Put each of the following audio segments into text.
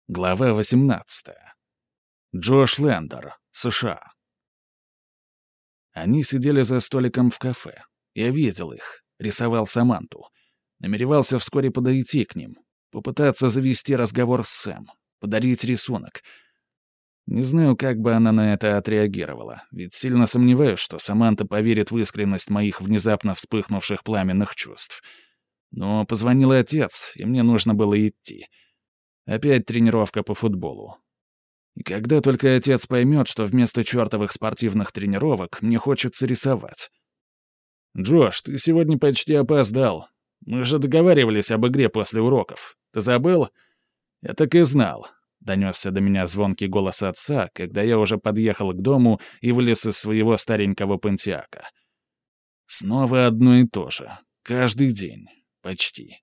Глава 18. Джош Лендер, США. Они сидели за столиком в кафе. Я видел их, рисовал Саманту. Намеревался вскоре подойти к ним, попытаться завести разговор с Сэм, подарить рисунок. Не знаю, как бы она на это отреагировала, ведь сильно сомневаюсь, что Саманта поверит в искренность моих внезапно вспыхнувших пламенных чувств. Но позвонил отец, и мне нужно было идти. Опять тренировка по футболу. И когда только отец поймет, что вместо чертовых спортивных тренировок мне хочется рисовать. «Джош, ты сегодня почти опоздал. Мы же договаривались об игре после уроков. Ты забыл?» «Я так и знал», — донесся до меня звонкий голос отца, когда я уже подъехал к дому и вылез из своего старенького Понтиака. Снова одно и то же. Каждый день. Почти.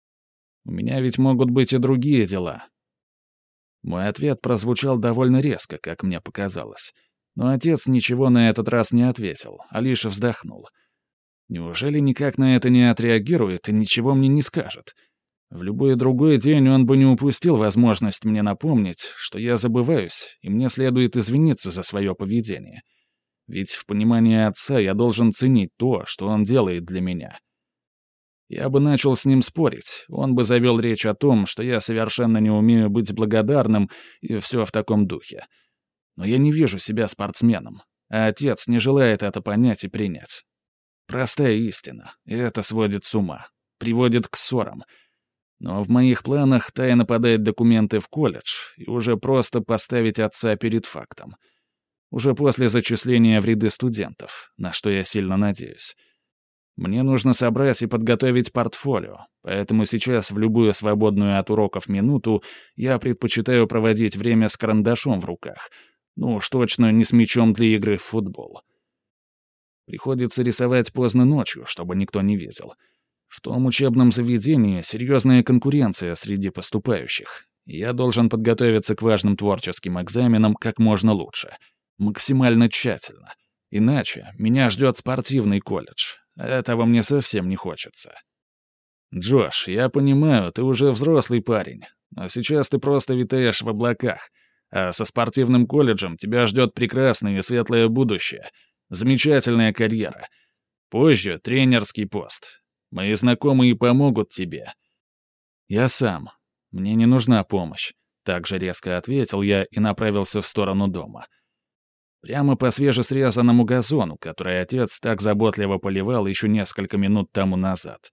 У меня ведь могут быть и другие дела. Мой ответ прозвучал довольно резко, как мне показалось. Но отец ничего на этот раз не ответил, а лишь вздохнул. Неужели никак на это не отреагирует и ничего мне не скажет? В любой другой день он бы не упустил возможность мне напомнить, что я забываюсь, и мне следует извиниться за свое поведение. Ведь в понимании отца я должен ценить то, что он делает для меня. Я бы начал с ним спорить, он бы завел речь о том, что я совершенно не умею быть благодарным, и все в таком духе. Но я не вижу себя спортсменом, а отец не желает это понять и принять. Простая истина, и это сводит с ума, приводит к ссорам. Но в моих планах тайно подать документы в колледж и уже просто поставить отца перед фактом. Уже после зачисления в ряды студентов, на что я сильно надеюсь. Мне нужно собрать и подготовить портфолио, поэтому сейчас в любую свободную от уроков минуту я предпочитаю проводить время с карандашом в руках. Ну уж точно не с мячом для игры в футбол. Приходится рисовать поздно ночью, чтобы никто не видел. В том учебном заведении серьезная конкуренция среди поступающих. И я должен подготовиться к важным творческим экзаменам как можно лучше. Максимально тщательно. Иначе меня ждет спортивный колледж. Этого мне совсем не хочется. Джош, я понимаю, ты уже взрослый парень, но сейчас ты просто витаешь в облаках, а со спортивным колледжем тебя ждет прекрасное и светлое будущее, замечательная карьера. Позже тренерский пост. Мои знакомые помогут тебе. Я сам. Мне не нужна помощь. Так же резко ответил я и направился в сторону дома. Прямо по свежесрезанному газону, который отец так заботливо поливал еще несколько минут тому назад.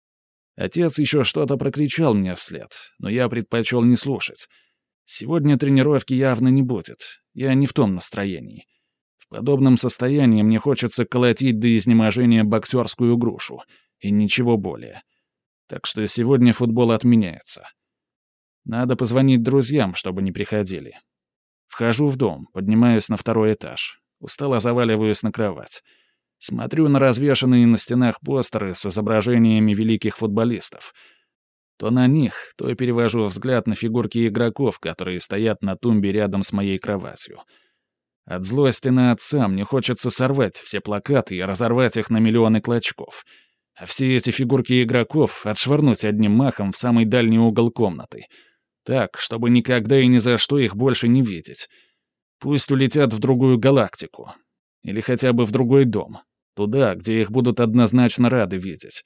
Отец еще что-то прокричал мне вслед, но я предпочел не слушать. Сегодня тренировки явно не будет. Я не в том настроении. В подобном состоянии мне хочется колотить до изнеможения боксерскую грушу. И ничего более. Так что сегодня футбол отменяется. Надо позвонить друзьям, чтобы не приходили. Вхожу в дом, поднимаюсь на второй этаж. Устало заваливаюсь на кровать. Смотрю на развешанные на стенах постеры с изображениями великих футболистов. То на них, то перевожу взгляд на фигурки игроков, которые стоят на тумбе рядом с моей кроватью. От злости на отца мне хочется сорвать все плакаты и разорвать их на миллионы клочков. А все эти фигурки игроков отшвырнуть одним махом в самый дальний угол комнаты. Так, чтобы никогда и ни за что их больше не видеть. Пусть улетят в другую галактику. Или хотя бы в другой дом. Туда, где их будут однозначно рады видеть.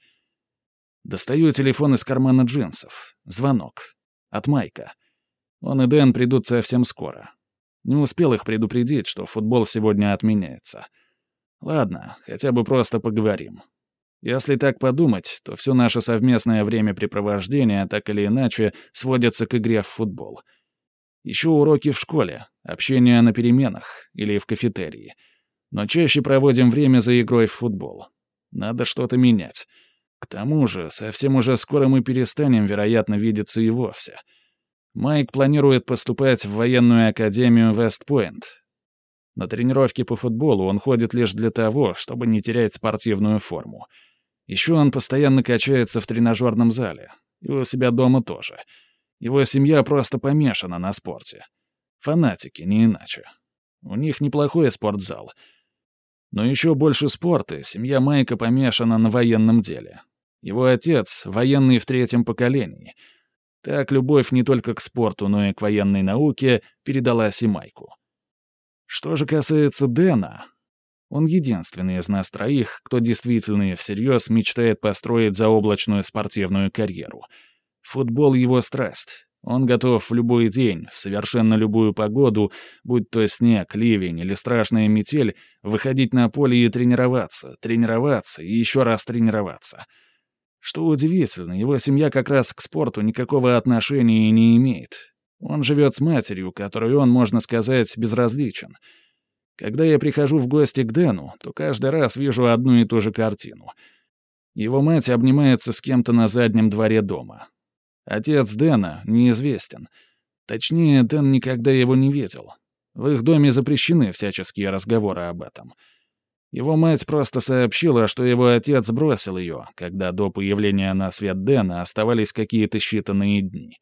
Достаю телефон из кармана джинсов. Звонок. От Майка. Он и Дэн придут совсем скоро. Не успел их предупредить, что футбол сегодня отменяется. Ладно, хотя бы просто поговорим. Если так подумать, то все наше совместное времяпрепровождение так или иначе сводится к игре в футбол. Еще уроки в школе, общение на переменах или в кафетерии. Но чаще проводим время за игрой в футбол. Надо что-то менять. К тому же, совсем уже скоро мы перестанем, вероятно, видеться и вовсе. Майк планирует поступать в военную академию Вест-Пойнт. На тренировки по футболу он ходит лишь для того, чтобы не терять спортивную форму. Еще он постоянно качается в тренажерном зале. И у себя дома тоже. Его семья просто помешана на спорте. Фанатики, не иначе. У них неплохой спортзал. Но еще больше спорта семья Майка помешана на военном деле. Его отец — военный в 3-м поколении. Так любовь не только к спорту, но и к военной науке передалась и Майку. Что же касается Дэна, он единственный из нас троих, кто действительно и всерьез мечтает построить заоблачную спортивную карьеру. Футбол — его страсть. Он готов в любой день, в совершенно любую погоду, будь то снег, ливень или страшная метель, выходить на поле и тренироваться, тренироваться и еще раз тренироваться. Что удивительно, его семья как раз к спорту никакого отношения и не имеет. Он живет с матерью, которой он, можно сказать, безразличен. Когда я прихожу в гости к Дэну, то каждый раз вижу одну и ту же картину. Его мать обнимается с кем-то на заднем дворе дома. Отец Дэна неизвестен. Точнее, Дэн никогда его не видел. В их доме запрещены всяческие разговоры об этом. Его мать просто сообщила, что его отец бросил ее, когда до появления на свет Дэна оставались какие-то считанные дни.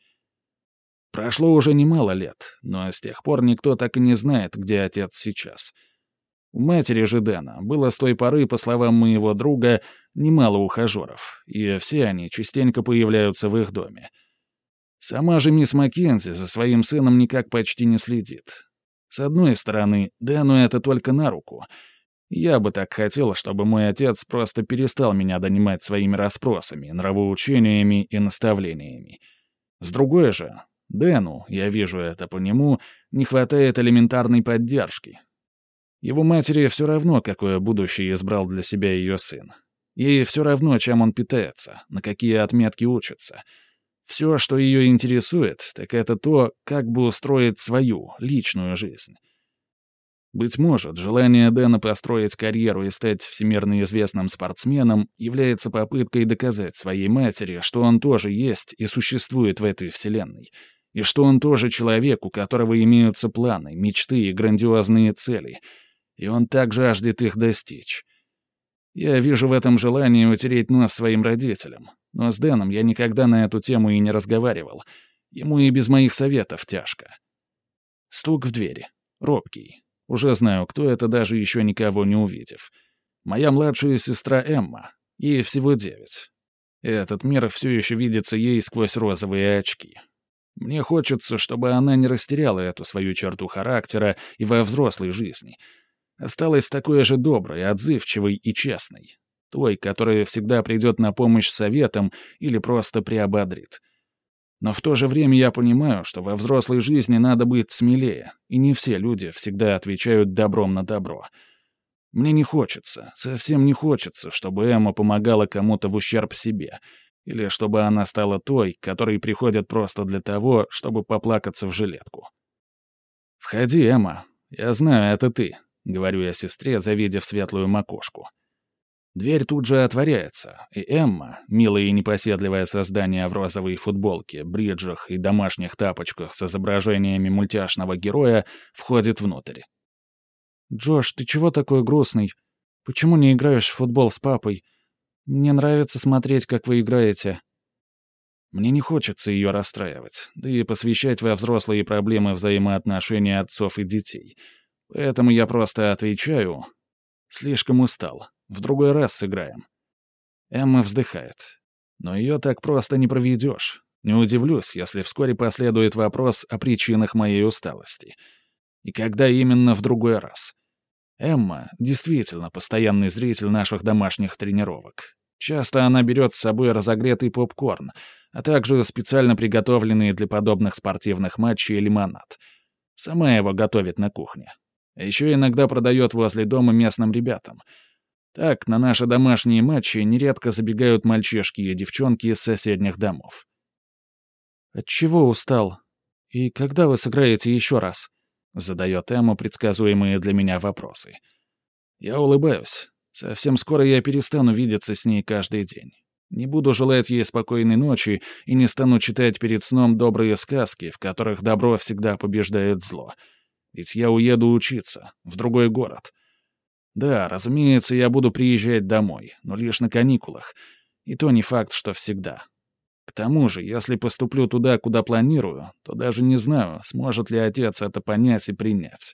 Прошло уже немало лет, но с тех пор никто так и не знает, где отец сейчас. У матери же Дэна было с той поры, по словам моего друга, немало ухажеров, и все они частенько появляются в их доме. Сама же мисс Маккензи за своим сыном никак почти не следит. С одной стороны, Дэну это только на руку. Я бы так хотел, чтобы мой отец просто перестал меня донимать своими расспросами, нравоучениями и наставлениями. С другой же, Дэну, я вижу это по нему, не хватает элементарной поддержки. Его матери все равно, какое будущее избрал для себя ее сын. Ей все равно, чем он питается, на какие отметки учится. Все, что ее интересует, так это то, как бы устроить свою, личную жизнь. Быть может, желание Дэна построить карьеру и стать всемирно известным спортсменом является попыткой доказать своей матери, что он тоже есть и существует в этой вселенной, и что он тоже человек, у которого имеются планы, мечты и грандиозные цели, и он так жаждет их достичь. Я вижу в этом желании утереть нос своим родителям, но с Дэном я никогда на эту тему и не разговаривал. Ему и без моих советов тяжко. Стук в двери. Робкий. Уже знаю, кто это, даже еще никого не увидев. Моя младшая сестра Эмма. Ей всего 9. Этот мир все еще видится ей сквозь розовые очки. Мне хочется, чтобы она не растеряла эту свою черту характера и во взрослой жизни. Осталась такой же доброй, отзывчивой и честной. Той, которая всегда придет на помощь советам или просто приободрит. Но в то же время я понимаю, что во взрослой жизни надо быть смелее, и не все люди всегда отвечают добром на добро. Мне не хочется, совсем не хочется, чтобы Эмма помогала кому-то в ущерб себе, или чтобы она стала той, которой приходят просто для того, чтобы поплакаться в жилетку. «Входи, Эмма. Я знаю, это ты», — говорю я сестре, завидев светлую макушку. Дверь тут же отворяется, и Эмма, милое и непоседливое создание в розовой футболке, бриджах и домашних тапочках с изображениями мультяшного героя, входит внутрь. «Джош, ты чего такой грустный? Почему не играешь в футбол с папой? Мне нравится смотреть, как вы играете». Мне не хочется ее расстраивать, да и посвящать во взрослые проблемы взаимоотношений отцов и детей. Поэтому я просто отвечаю: «Слишком устал. В другой раз сыграем». Эмма вздыхает. Но ее так просто не проведешь. Не удивлюсь, если вскоре последует вопрос о причинах моей усталости. И когда именно в другой раз? Эмма действительно постоянный зритель наших домашних тренировок. Часто она берет с собой разогретый попкорн, а также специально приготовленный для подобных спортивных матчей лимонад. Сама его готовит на кухне. А еще иногда продает возле дома местным ребятам. Так, на наши домашние матчи нередко забегают мальчишки и девчонки из соседних домов. «Отчего устал? И когда вы сыграете еще раз?» — задает Эмма предсказуемые для меня вопросы. Я улыбаюсь. Совсем скоро я перестану видеться с ней каждый день. Не буду желать ей спокойной ночи и не стану читать перед сном добрые сказки, в которых добро всегда побеждает зло. Ведь я уеду учиться, в другой город. Да, разумеется, я буду приезжать домой, но лишь на каникулах. И то не факт, что всегда. К тому же, если поступлю туда, куда планирую, то даже не знаю, сможет ли отец это понять и принять.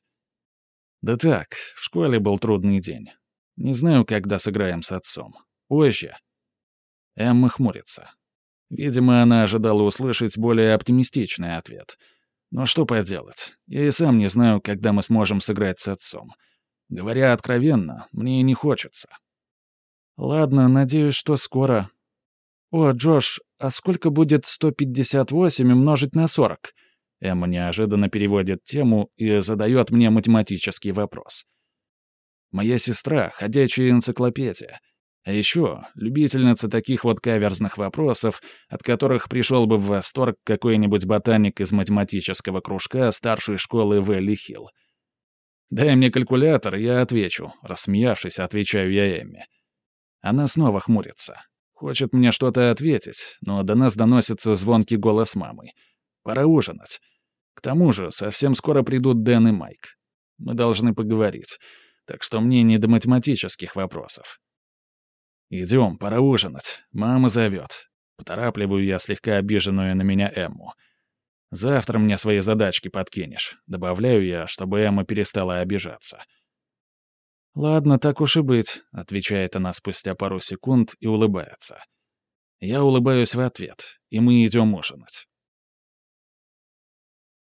Да так, в школе был трудный день. Не знаю, когда сыграем с отцом. Позже. Эмма хмурится. Видимо, она ожидала услышать более оптимистичный ответ. Но что поделать, я и сам не знаю, когда мы сможем сыграть с отцом. Говоря откровенно, мне и не хочется. Ладно, надеюсь, что скоро. О, Джош, а сколько будет 158 умножить на 40? Эмма неожиданно переводит тему и задает мне математический вопрос. Моя сестра — ходячая энциклопедия. А еще любительница таких вот каверзных вопросов, от которых пришел бы в восторг какой-нибудь ботаник из математического кружка старшей школы Вэлли-Хилл. «Дай мне калькулятор, я отвечу», — рассмеявшись, отвечаю я Эмме. Она снова хмурится. Хочет мне что-то ответить, но до нас доносится звонкий голос мамы. Пора ужинать. К тому же совсем скоро придут Дэн и Майк. Мы должны поговорить, так что мне не до математических вопросов. «Идем, пора ужинать. Мама зовет». Поторапливаю я слегка обиженную на меня Эмму. «Завтра мне свои задачки подкинешь», — добавляю я, чтобы Эмма перестала обижаться. «Ладно, так уж и быть», — отвечает она спустя пару секунд и улыбается. Я улыбаюсь в ответ, и мы идем ужинать.